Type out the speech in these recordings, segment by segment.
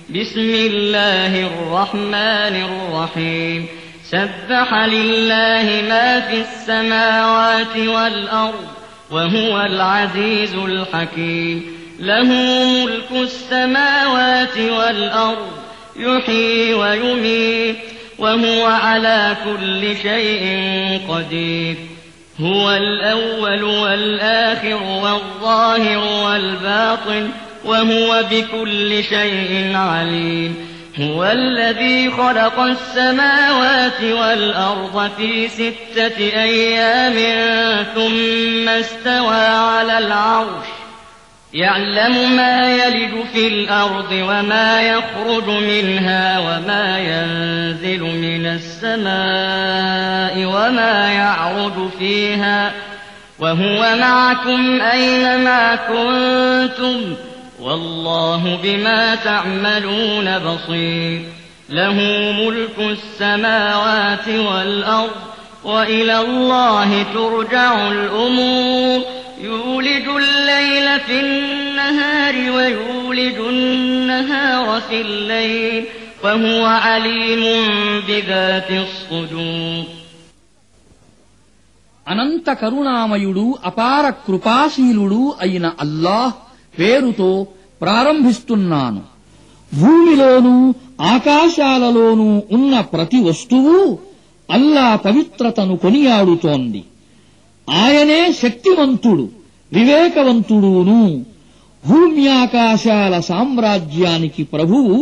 بسم الله الرحمن الرحيم سبح لله ما في السماوات والأرض وهو العزيز الحكيم له ملك السماوات والأرض يحيي ويميت وهو على كل شيء قدير هو الأول والآخر والظاهر والباطن وهو بكل شيء عليم هو الذي خلق السماوات والأرض في 6 أيام ثم استوى على العرش يعلم ما يلج في الأرض وما يخرج منها وما ينزل من السماء وما يعرج فيها وهو معكم أينما كنتم والله بما تعملون بصير له ملك السماوات والأرض وإلى الله ترجع الأمور يولج الليل في النهار ويولج النهار في الليل وهو عليم بذات الصدور అనంత కరుణామయుడు అపార కృపాశీలుడు అయిన అల్లాహ్ పేరుతో ప్రారంభిస్తున్నాను. భూమిలోనూ ఆకాశాలలోనూ ఉన్న ప్రతి వస్తువు అల్లా పవిత్రతను కొనియాడుతోంది. ఆయనే శక్తివంతుడు వివేకవంతుడును. భూమ్యాకాశాల సామ్రాజ్యానికి ప్రభువు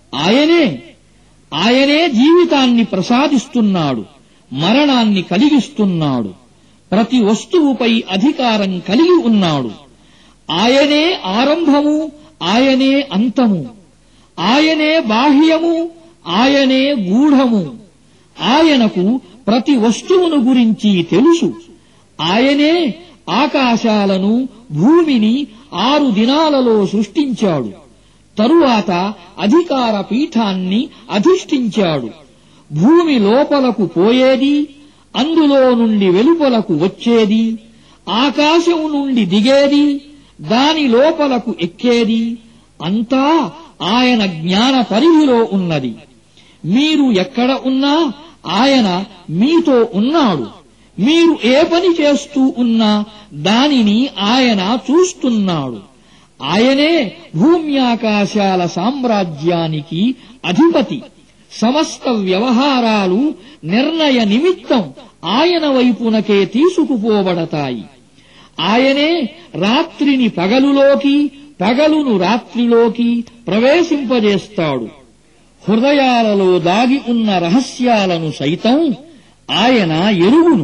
ఆయనే జీవితాన్ని ప్రసాదిస్తున్నాడు, మరణాన్ని కలిగిస్తున్నాడు, ప్రతి వస్తువుపై అధికారం కలిగి ఉన్నాడు. ఆయనే ఆరంభము, ఆయనే అంతము, ఆయనే బాహ్యము, ఆయనే గూఢము. ఆయనకు ప్రతి వస్తువును గురించి తెలుసు. ఆయనే ఆకాశాలను భూమిని 6 దినాలలో సృష్టించాడు. తరువాత అధికార పీఠాన్ని అధిష్ఠించాడు. భూమి లోపలకు పోయేది, అందులో నుండి వెలుపలకు వచ్చేది, ఆకాశం నుండి దిగేది, దాని లోపలకు ఎక్కేది అంతా ఆయన జ్ఞాన పరిధిలో ఉన్నది. మీరు ఎక్కడ ఉన్నా ఆయన మీతో ఉన్నాడు. మీరు ఏ పని చేస్తూ ఉన్నా దానిని ఆయన చూస్తున్నాడు. ఆయనే భూమ్యాకాశాల సామ్రాజ్యానికి అధిపతి. సమస్త వ్యవహారాలు నిర్ణయ నిమిత్తం ఆయన వైపునకే తీసుకుపోబడతాయి. ఆయనే రాత్రిని పగలులోకి, పగలును రాత్రిలోకి ప్రవేశింపజేస్తాడు. హృదయాలలో దాగి ఉన్న రహస్యాలను సైతం ఆయన ఎరుగును.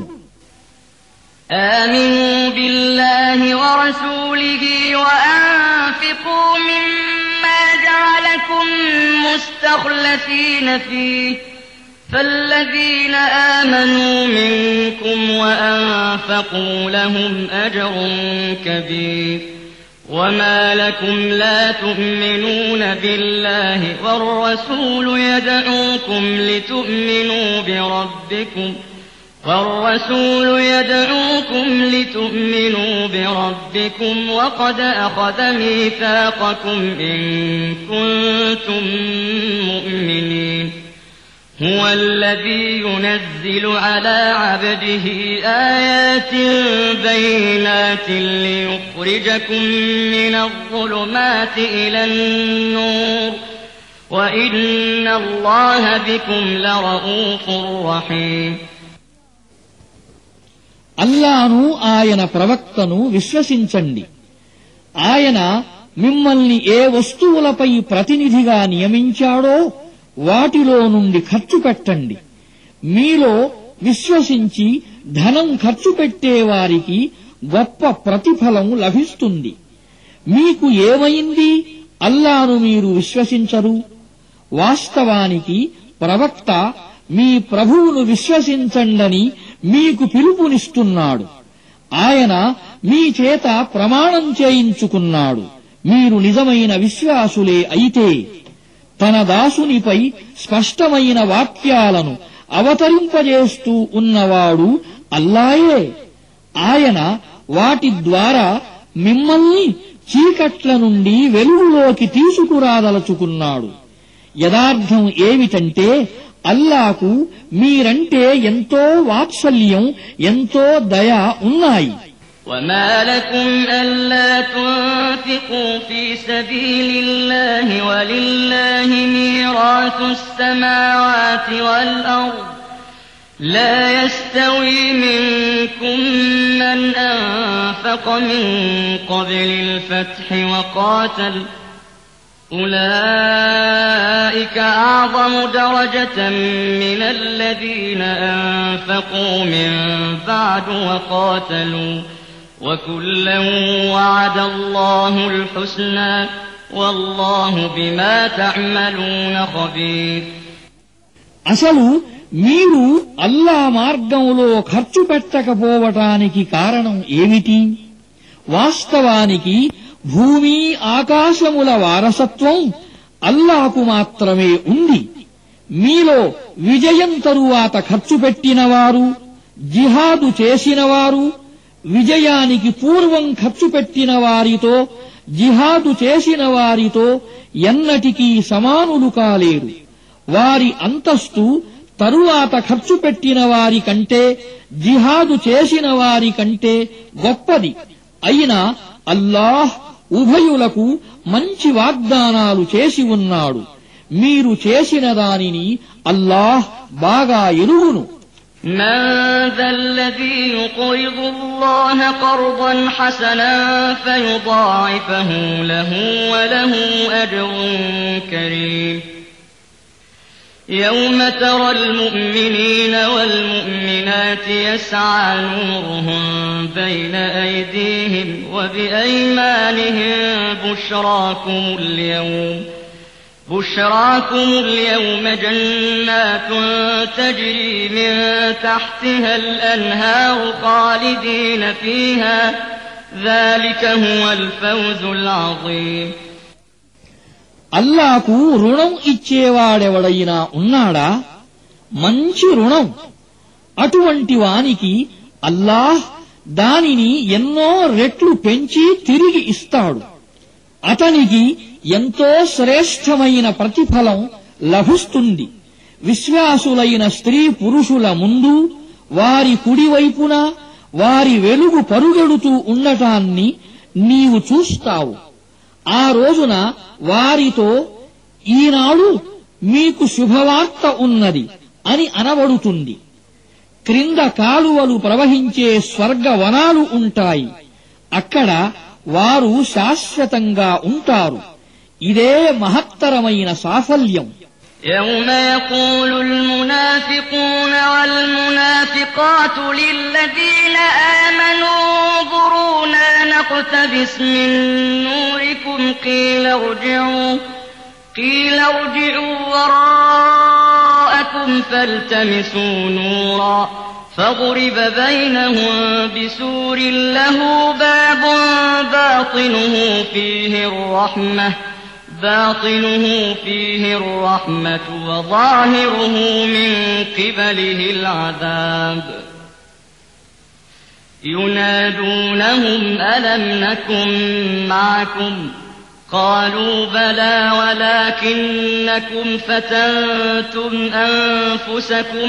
آمنوا بالله ورسوله وأنفقوا مما جعلكم مستخلفين فيه فالذين آمنوا منكم وأنفقوا لهم أجر كبير وما لكم لا تؤمنون بالله والرسول يدعوكم لتؤمنوا بربكم وقد أخذ ميثاقكم إن كنتم مؤمنين هو الذي ينزل على عبده آيات بينات ليخرجكم من الظلمات إلى النور وإن الله بكم لرءوف رحيم అల్లాను ఆయన ప్రవక్తను విశ్వసించండి. ఆయన మిమ్మల్ని ఏ వస్తువులపై ప్రతినిధిగా నియమించాడో వాటిలో నుండి ఖర్చు పెట్టండి. మీలో విశ్వసించి ధనం ఖర్చు పెట్టేవారికి గొప్ప ప్రతిఫలం లభిస్తుంది. మీకు ఏమైంది అల్లాను మీరు విశ్వసించరు? వాస్తవానికి ప్రవక్త మీ ప్రభువును విశ్వసించండని మీకు పిలుపునిస్తున్నాడు. ఆయన మీ చేత ప్రమాణం చేయించుకున్నాడు. మీరు నిజమైన విశ్వాసులే అయితే తన దాసునిపై స్పష్టమైన వాక్యాలను అవతరింపజేస్తూ ఉన్నవాడు అల్లాయే. ఆయన వాటి ద్వారా మిమ్మల్ని చీకట్ల నుండి వెలుగులోకి తీసుకురాదలుచుకున్నాడు. యదార్థం ఏమిటంటే అల్లాకు మీరంటే ఎంతో వాత్సల్యం ఎంతో దయ ఉన్నాయి. وما لكم ألا تنفقوا في سبيل الله ولله ميراث السماوات والأرض لا يستوي منكم من أنفق من قبل الفتح وقاتل أولئك أعظم درجة من الذين أنفقوا من بعد وقاتلوا وكلا وعد الله الحسنى والله بما تعملون خبير. అసలు మీరు అల్లా మార్గంలో ఖర్చు పెట్టకపోవటానికి కారణం ఏమిటి? వాస్తవానికి భూమి ఆకాశముల వారసత్వం అల్లాకు మాత్రమే ఉంది. మీలో విజయం తరువాత ఖర్చు పెట్టినవారు, జిహాదు చేసినవారు, విజయానికి పూర్వం ఖర్చు పెట్టిన వారితో జిహాదు చేసిన వారితో ఎన్నటికీ సమానులు కాలేరు. వారి అంతస్తు తరువాత ఖర్చు పెట్టిన వారి కంటే జిహాదు చేసిన వారి కంటే గొప్పది. అయినా అల్లాహ్ ఉభయులకు మంచి వాగ్దానాలు చేసి ఉన్నాడు. మీరు చేసిన దానిని అల్లాహ్ బాగా ఎరుగును. من ذا الذي يقرض الله قرضا حسنا فيضاعفه له وله أجر كريم. يوم ترى المؤمنين والمؤمنات يسعى نورهم بين أيديهم وبأيمانهم بشراكم اليوم جنات تجري من تحتها الأنهار خالدين فيها ذلك هو الفوز العظيم. అల్లాకు రుణం ఇచ్చేవాడెవడైనా ఉన్నాడా? మంచి రుణం. అటువంటి వానికి అల్లాహ్ దానిని ఎన్నో రెట్లు పెంచి తిరిగి ఇస్తాడు. అతనికి ఎంతో శ్రేష్టమైన ప్రతిఫలం లభిస్తుంది. విశ్వాసులైన స్త్రీ పురుషుల ముందు వారి కుడివైపున వారి వెలుగు పరుగెడుతూ ఉండటాన్ని నీవు చూస్తావు. ఆ రోజున వారితో ఈనాడు మీకు శుభవార్త ఉన్నది అని అనబడుతుంది. క్రింద కాలువలు ప్రవహించే స్వర్గవనాలు ఉంటాయి. అక్కడ వారు శాశ్వతంగా ఉంటారు. ఇదే మహత్తరమైన సాఫల్యం. يوم يقول المنافقون والمنافقات للذين آمنوا انظرونا نقتبس من نوركم قيل ارجعوا وراءكم فالتمسوا نورا فضرب بينهم بسور له باب باطنه فيه الرحمة وظاهره من قبله العذاب ينادونهم ألم نكن معكم قالوا بلى ولكنكم فتنتم أنفسكم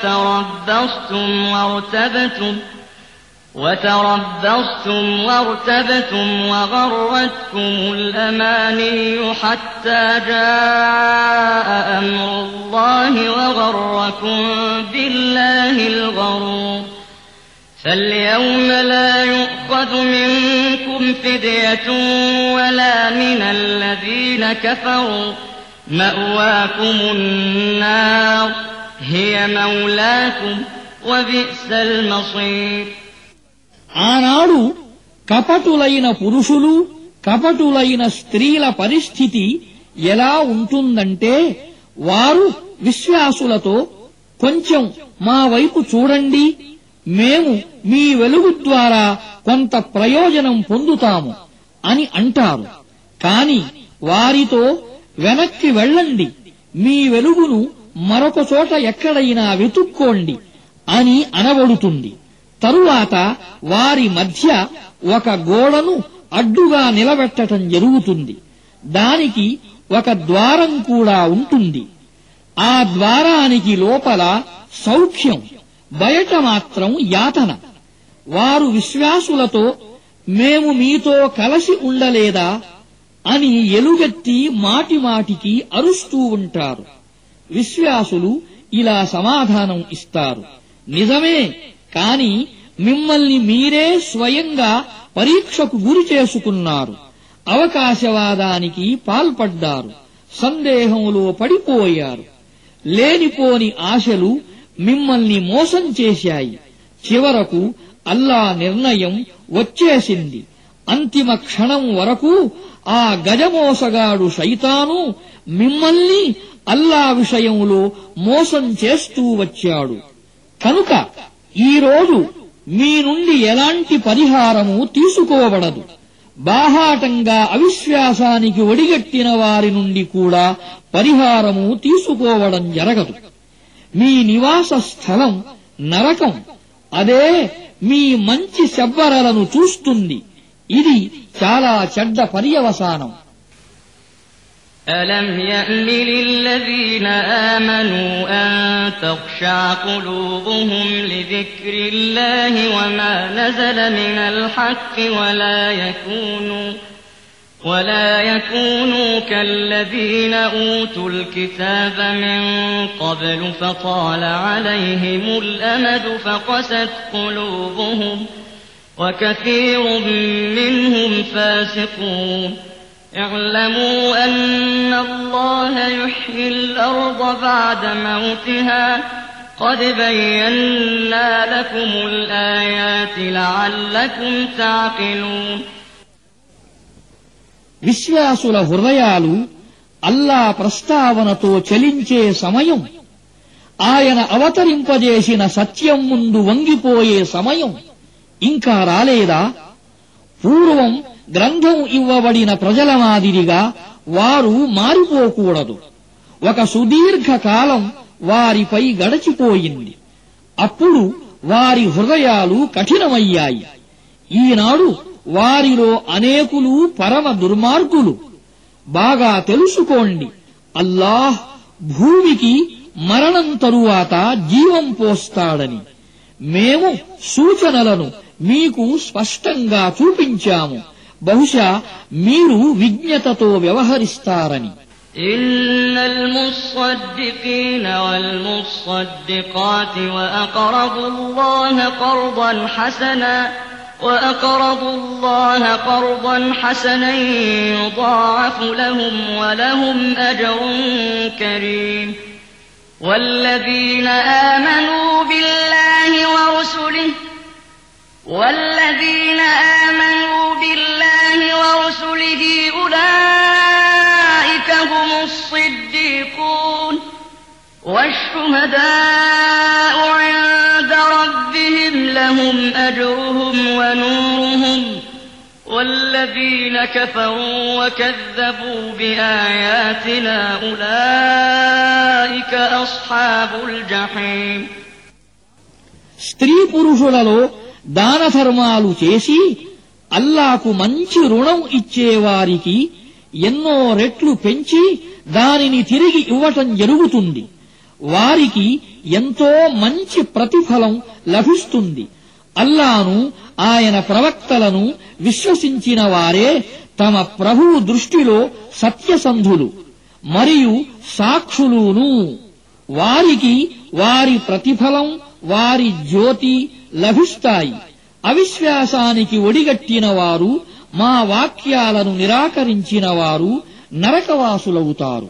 وارتبتم وغرتكم الأماني حتى جاء أمر الله وغركم بالله الغرور فاليوم لا يؤخذ منكم فدية ولا من الذين كفروا مأواكم النار هي مولاكم وبئس المصير. ఆనాడు కపటులైన పురుషులు కపటులైన స్త్రీల పరిస్థితి ఎలా ఉంటుందంటే వారు విశ్వాసులతో కొంచెం మా వైపు చూడండి, మేము మీ వెలుగు ద్వారా కొంత ప్రయోజనం పొందుతాము అని అంటారు. కాని వారితో వెనక్కి వెళ్ళండి, మీ వెలుగును మరొక చోట ఎక్కడైనా వెతుక్కోండి అని అనబడుతుంది. తరువాత వారి మధ్య ఒక గోడను అడ్డుగా నిలబెట్టటం జరుగుతుంది. దానికి ఒక ద్వారం కూడా ఉంటుంది. ఆ ద్వారానికి లోపల సౌఖ్యం, బయట మాత్రం యాతన. వారు విశ్వాసులతో మేము మీతో కలసి ఉండలేదా అని ఎలుగెత్తి మాటిమాటికి అరుస్తూ ఉంటారు. విశ్వాసులు ఇలా సమాధానం ఇస్తారు, నిజమే, కాని మిమ్మల్ని మీరే స్వయంగా పరీక్షకు గురి చేసుకున్నారు, అవకాశవాదానికి పాల్పడ్డారు, సందేహంలో పడిపోయారు. లేనిపోని ఆశలు మిమ్మల్ని మోసం చేశాయి. చివరకు అల్లా నిర్ణయం వచ్చేసింది. అంతిమ క్షణం వరకు ఆ గజమోసగాడు శైతాను మిమ్మల్ని అల్లా విషయంలో మోసం చేస్తూ వచ్చాడు. కనుక ఈరోజు మీ నుండి ఎలాంటి పరిహారము తీసుకోబడదు. బాహాటంగా అవిశ్వాసానికి ఒడిగట్టిన వారి నుండి కూడా పరిహారము తీసుకోవడం జరగదు. మీ నివాస స్థలం నరకం, అదే మీ మంచి శబ్బరలను చూస్తుంది. ఇది చాలా చెడ్డ పర్యవసానం. ألم يأن للذين آمنوا أن تخشع قلوبهم لذكر الله وما نزل من الحق ولا يكونوا كالذين أوتوا الكتاب من قبل فطال عليهم الأمد فقست قلوبهم وكثير منهم فاسقون اعلموا أن الله يحيي الأرض بعد موتها قد بينا لكم الآيات لعلكم تعقلون. విశ్వాసుల హృదయాలు అల్లా ప్రస్తావనతో చలించే సమయం, ఆయన అవతరింపజేసిన సత్యం ముందు వంగిపోయే సమయం ఇంకా రాలేదా? పూర్వం గ్రంథం ఇవ్వబడిన ప్రజల మాదిరిగా వారు మారిపోకూడదు. ఒక సుదీర్ఘ కాలం వారిపై గడచిపోయింది. అప్పుడు వారి హృదయాలు కఠినమయ్యాయి. ఈనాడు వారిలో అనేకులు పరమ దుర్మార్గులు. బాగా తెలుసుకోండి, అల్లాహ్ భూమికి మరణం తరువాత జీవం పోస్తాడని. మేము సూచనలను మీకు స్పష్టంగా చూపించాము. బహుశా మీరు విజ్ఞతతో వ్యవహరిస్తారని. إن المصدقين والمصدقات وأقرضوا الله قرضا حسنا يضاعف لهم ولهم أجر كريم. والذين آمنوا بالله ورسله أولئك هم الصديقون والشهداء عند ربهم لهم أجرهم ونورهم والذين كفروا وكذبوا بآياتنا أولئك أصحاب الجحيم. స్త్రీ పురుషులలో దాన ధర్మాలు చేసి అల్లాకు మంచి రుణం ఇచ్చేవారికి ఎన్నో రెట్లు పెంచి దానిని తిరిగి ఇవ్వటం జరుగుతుంది. వారికి ఎంతో మంచి ప్రతిఫలం లభిస్తుంది. అల్లాను, ఆయన ప్రవక్తలను విశ్వసించిన వారే తమ ప్రభువు దృష్టిలో సత్యసంధులు మరియు సాక్షులును. వారికి వారి ప్రతిఫలం, వారి జ్యోతి లభిస్తాయి. అవిశ్వాసానికి ఒడిగట్టిన వారు, మా వాక్యాలను నిరాకరించిన వారు నరకవాసులవుతారు.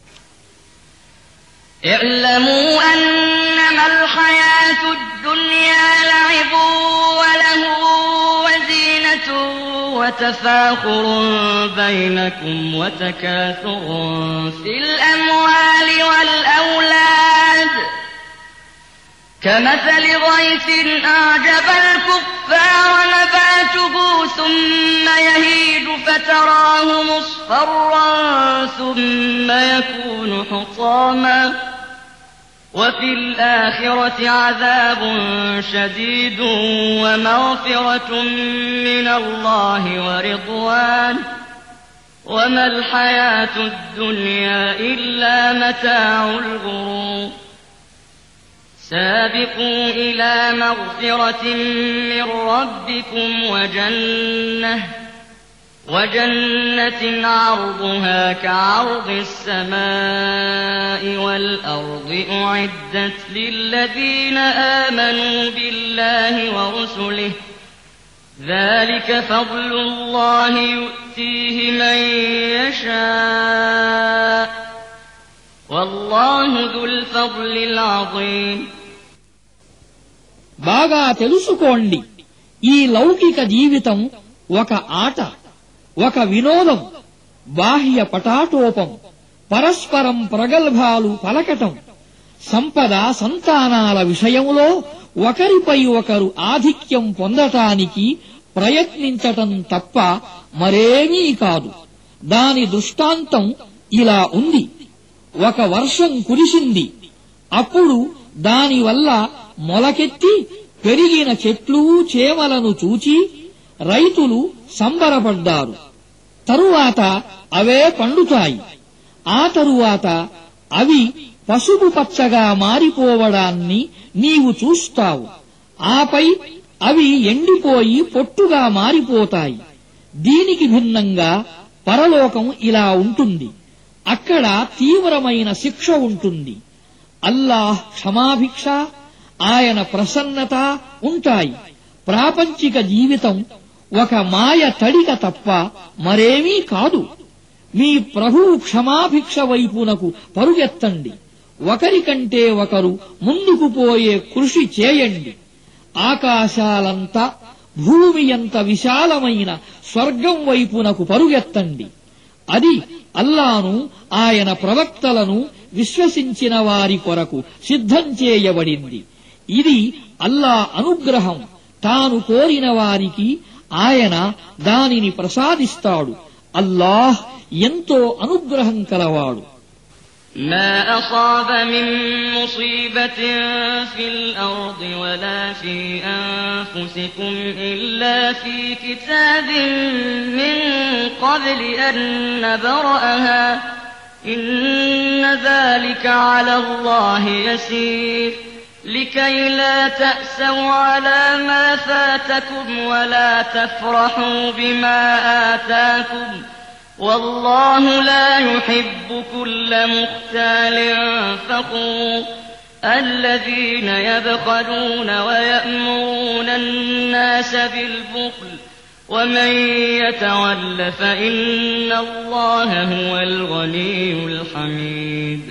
اعلموا أنما الحياة الدنيا لعب ولهو وزينة وتفاخر بينكم وتكاثر في الأموال والأولاد كمثل غيث أعجب الكفار نباته ثم يهيج فتراه مصفرا ثم يكون حطاما وفي الآخرة عذاب شديد ومغفرة من الله ورضوان وما الحياة الدنيا إلا متاع الغرور سابقوا إلى مغفرة من ربكم وجنة عرضها كعرض السماء والأرض أعدت للذين آمنوا بالله ورسله ذلك فضل الله يؤتيه من يشاء والله ذو الفضل العظيم బాగా తెలుసుకోండి, ఈ లౌకిక జీవితం ఒక ఆట, ఒక వినోదం, బాహ్య పటాటోపం, పరస్పరం ప్రగల్భాలు పలకటం, సంపద సంతానాల విషయంలో ఒకరిపై ఒకరు ఆధిక్యం పొందటానికి ప్రయత్నించటం తప్ప మరేమీ కాదు. దాని దృష్టాంతం ఇలా ఉంది. ఒక వర్షం కురిసింది. అప్పుడు దానివల్ల మొలకెత్తి పెరిగిన చెట్లు చేమలను చూచి రైతులు సంబరపడ్డారు. తరువాత అవే పండుతాయి. ఆ తరువాత అవి పసుపు పచ్చగా మారిపోవడాన్ని నీవు చూస్తావు. ఆపై అవి ఎండిపోయి పొట్టుగా మారిపోతాయి. దీనికి భిన్నంగా పరలోకం ఇలా ఉంటుంది. అక్కడ తీవ్రమైన శిక్ష ఉంటుంది. అల్లాహ్ క్షమాభిక్ష, ఆయన ప్రసన్నత ఉంటాయి. ప్రాపంచిక జీవితం ఒక మాయ తడిక తప్ప మరేమీ కాదు. మీ ప్రభువు క్షమాభిక్ష వైపునకు పరుగెత్తండి. ఒకరికంటే ఒకరు ముందుకు పోయే కృషి చేయండి. ఆకాశాలంత భూమి ఎంత విశాలమైన స్వర్గం వైపునకు పరుగెత్తండి. అది అల్లాను ఆయన ప్రవక్తలను విశ్వసించిన వారి కొరకు సిద్ధం చేయబడింది. ఇది అల్లా అనుగ్రహం. తాను కోరిన వారికి ఆయన దానిని ప్రసాదిస్తాడు. అల్లాహ్ ఎంతో అనుగ్రహం కలవాడు. ما أصاب من مصيبة في الأرض ولا في أنفسكم إلا في كتاب من قبل أن نبرأها إن ذلك على الله يسير لكي لا تأسوا على ما فاتكم ولا تفرحوا بما آتاكم والله لا يحب كل مختال فخور الذين يبخلون ويأمرون الناس بالبخل ومن يتول فإن الله هو الغني الحميد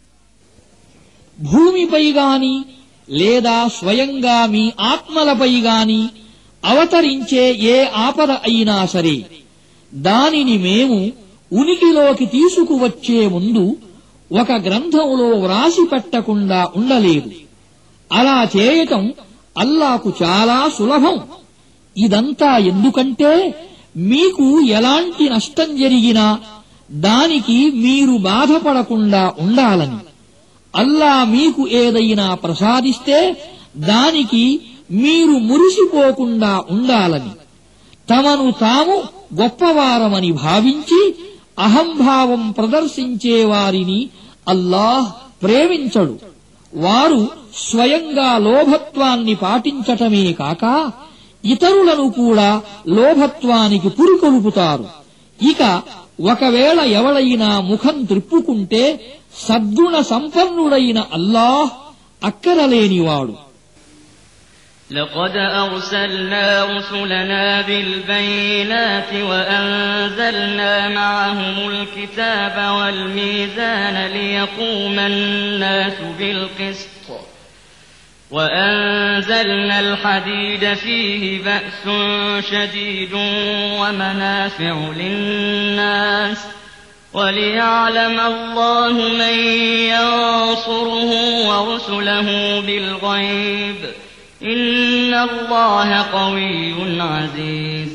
భూమిపై గాని లేదా స్వయంగా మీ ఆత్మలపై గాని అవతరించే ఏ ఆపద అయినా సరే దానిని మేము ఉనికిలోకి తీసుకువచ్చే ముందు ఒక గ్రంథంలో వ్రాసి పెట్టకుండా ఉండలేదు. అలా చేయటం అల్లాకు చాలా సులభం. ఇదంతా ఎందుకంటే మీకు ఎలాంటి నష్టం జరిగినా దానికి మీరు బాధపడకుండా ఉండాలని. అల్లా మీకు ఏదైనా ప్రసాదిస్తే దానికి మీరు మురిసిపోకుండా ఉండాలని. తమను తాము గొప్పవారమని భావించి అహంభావం ప్రదర్శించే వారిని అల్లాహ్ ప్రేమించడు. వారు స్వయంగా లోభత్వాన్ని పాటించటమే కాక ఇతరులను కూడా లోభత్వానికి పురికొల్పుతారు. ఇక ఒకవేళ ఎవడైనా ముఖం త్రిప్పుకుంటే సద్గుణ సంపన్నుడైన అల్లాహ్ అక్కరలేనివాడు. لقد أرسلنا رسلنا بالبينات وأنزلنا معهم الكتاب والميزان ليقوم الناس بالقسط وأنزلنا الحديد فيه بأس شديد ومنافع للناس وليعلم الله من ينصره ورسله بالغيب إن الله قوي عزيز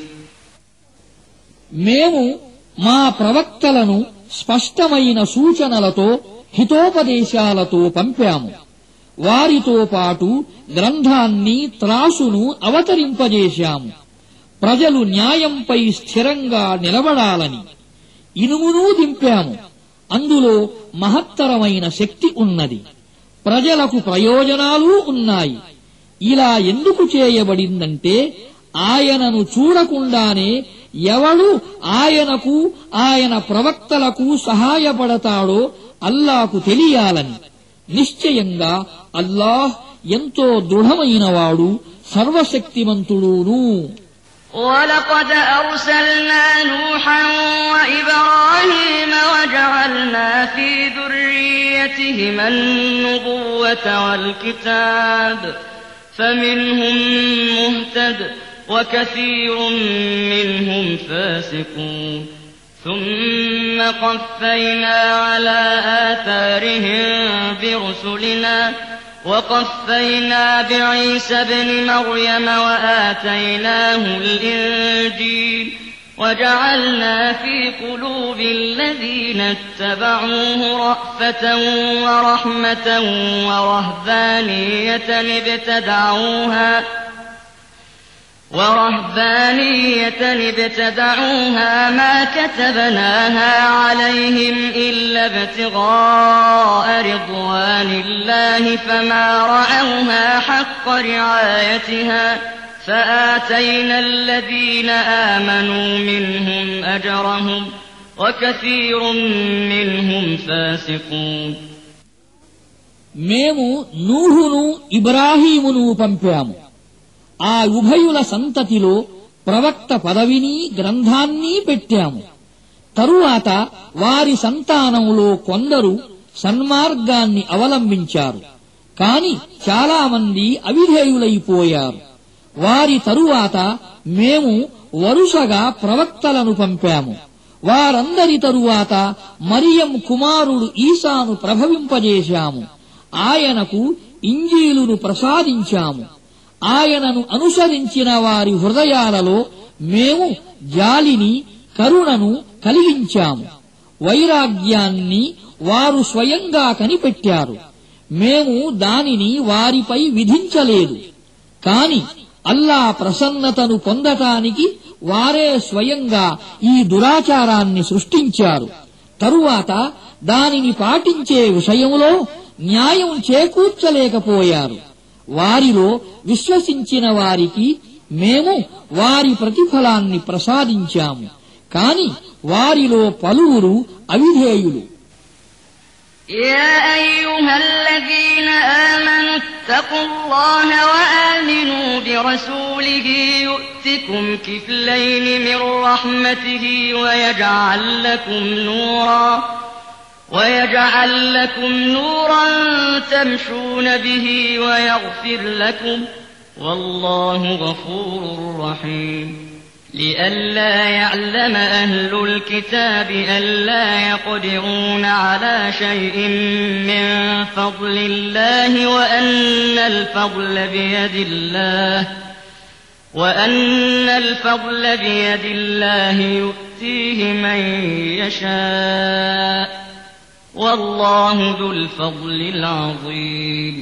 మేము మా ప్రవక్తలను స్పష్టమైన సూచనలతో హితోపదేశాలతో పంపాము. వారితో పాటు గ్రంథాన్ని త్రాసును అవతరింపజేశాము. ప్రజలు న్యాయంపై స్థిరంగా నిలబడాలని. ఇనుమునూ దింపాము. అందులో మహత్తరమైన శక్తి ఉన్నది. ప్రజలకు ప్రయోజనాలు ఉన్నాయి. ఇలా ఎందుకు చేయబడిందంటే ఆయనను చూడకుండానే ఎవడు ఆయనకు ఆయన ప్రవక్తలకు సహాయపడతాడో అల్లాకు తెలియాలని. నిశ్చయంగా అల్లాహ్ ఎంతో దృఢమైనవాడు, సర్వశక్తిమంతుడును. وَلَقَدْ أَرْسَلْنَا نُوحًا وَإِبْرَاهِيمَ وَجَعَلْنَا فِي ذُرِّيَّتِهِمَا النُّبُوَّةَ وَالْكِتَابَ فَمِنْهُم مُّهْتَدٍ وَكَثِيرٌ مِّنْهُمْ فَاسِقُونَ ثُمَّ قَفَّيْنَا عَلَىٰ آثَارِهِم بِرُسُلِنَا وَقَفَّيْنَا بِعِيسَى ابْنِ مَرْيَمَ وَآتَيْنَاهُ الْإِنجِيلَ وَجَعَلْنَا فِي قُلُوبِ الَّذِينَ اتَّبَعُوهُ رَأْفَةً وَرَحْمَةً وَرَهْبَانِيَّةً ابْتَدَعُوهَا مَا كَتَبْنَاهَا عَلَيْهِمْ إِلَّا ابْتِغَاءَ رِضْوَانِ اللَّهِ فَمَا رَعَوْهَا حَقَّ رِعَايَتِهَا فَآتَيْنَا الَّذِينَ آمَنُوا مِنْهُمْ أَجْرَهُمْ وَكَثِيرٌ مِّنْهُمْ فَاسِقُونَ. మేము నూహును ఇబ్రాహీమును పంపాము. ఆ ఉభయుల సంతతిలో ప్రవక్త పదవిని గ్రంథాన్ని పెట్టాము. తరువాత వారి సంతానంలో కొందరు సన్మార్గాన్ని అవలంబించారు. కాని చాలామంది అవిధేయులైపోయారు. వారి తరువాత మేము వరుసగా ప్రవక్తలను పంపాము. వారందరి తరువాత మరియం కుమారుడు ఈసాను ప్రభవింపజేశాము. ఆయనకు ఇంజీలును ప్రసాదించాము. ఆయనను అనుసరించిన వారి హృదయాలలో మేము జాలిని, కరుణను కలిగించాము. వైరాగ్యాన్ని వారు స్వయంగా కనిపెట్టారు. మేము దానిని వారిపై విధించలేదు. కాని అల్లా ప్రసన్నతను పొందటానికి వారే స్వయంగా ఈ దురాచారాన్ని సృష్టించారు. తరువాత దానిని పాటించే విషయంలో న్యాయం చేకూర్చలేకపోయారు. వారిలో విశ్వసించిన వారికి మేము వారి ప్రతిఫలాన్ని ప్రసాదించాము. కాని వారిలో పలువురు అవిధేయులు. يا أيها الذين آمنوا اتقوا الله وآمنوا برسوله يؤتكم كفلين من رحمته ويجعل لكم نورا تمشون به ويغفر لكم والله غفور رحيم. لئلا يعلم أهل الكتاب ألا يقدرون على شيء من فضل الله وأن الفضل بيد الله يؤتيه من يشاء والله ذو الفضل العظيم.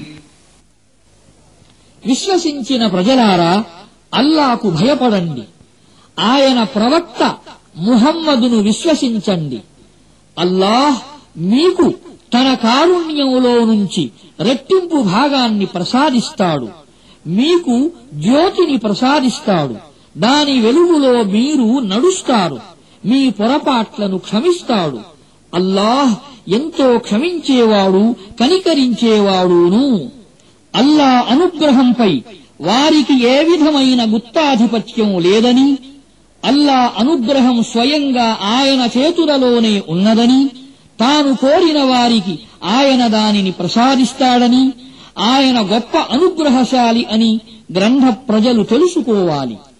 విశ్వసించిన ప్రజలారా, అల్లాకు భయపడండి. ఆయన ప్రవక్త ముహమ్మదును విశ్వసించండి. అల్లాహ్ మీకు తన కారుణ్యంలో నుంచి రెట్టింపు భాగాన్ని ప్రసాదిస్తాడు. మీకు జ్యోతిని ప్రసాదిస్తాడు. దాని వెలుగులో మీరు నడుస్తారు. మీ పొరపాట్లను క్షమిస్తాడు. అల్లాహ్ ఎంతో క్షమించేవాడు, కనికరించేవాడును. అల్లా అనుగ్రహంపై వారికి ఏ విధమైన గుత్తాధిపత్యం లేదని, అల్లా అనుగ్రహం స్వయంగా ఆయన చేతులలోనే ఉన్నదని, తాను కోరిన వారికి ఆయన దానిని ప్రసాదిస్తాడని, ఆయన గొప్ప అనుగ్రహశాలి అని గ్రంథ ప్రజలు తెలుసుకోవాలి.